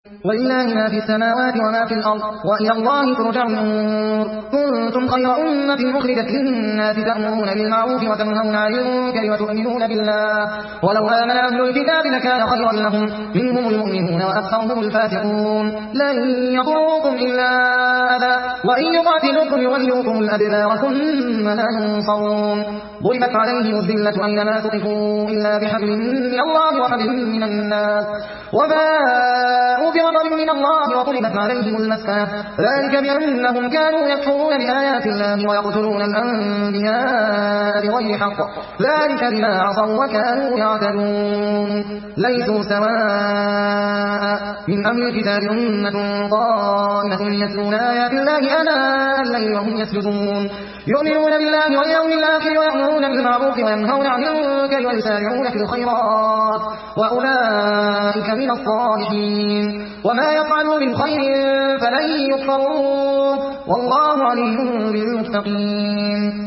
ولله ما في السماوات وما في الأرض وإلى الله ترجع الأمور. كنتم خير أمة أخرجت للناس تأمرون بالمعروف وتنهون عن المنكر وتؤمنون بالله ولو آمن أهل الكتاب لكان خيرا لهم منهم المؤمنون وأكثرهم الفاسقون. لن يضروكم إلا أذى وإن يقاتلوكم يولوكم الأدبار ثم لا ينصرون. ضربت عليهم الذلة أينما ثقفوا إلا بحبل من الله وحبل من الناس وباءوا بغضب من الله وضربت عليهم المسكنة ذلك بأنهم كانوا يكفرون بآيات الله ويقتلون الأنبياء بغير حق ذلك بما عصوا وكانوا يعتدون. ليسوا سواء من أهل الكتاب أمة قائمة يتلون آيات الله آناء الليل وهم يسجدون يؤمنون بالله واليوم الآخر ويأمرون بالمعروف وينهون عن المنكر ويسارعون في الخيرات وأولئك من الصالحين. وما يفعلوا من خير فلن يكفروه والله عليم بالمتقين.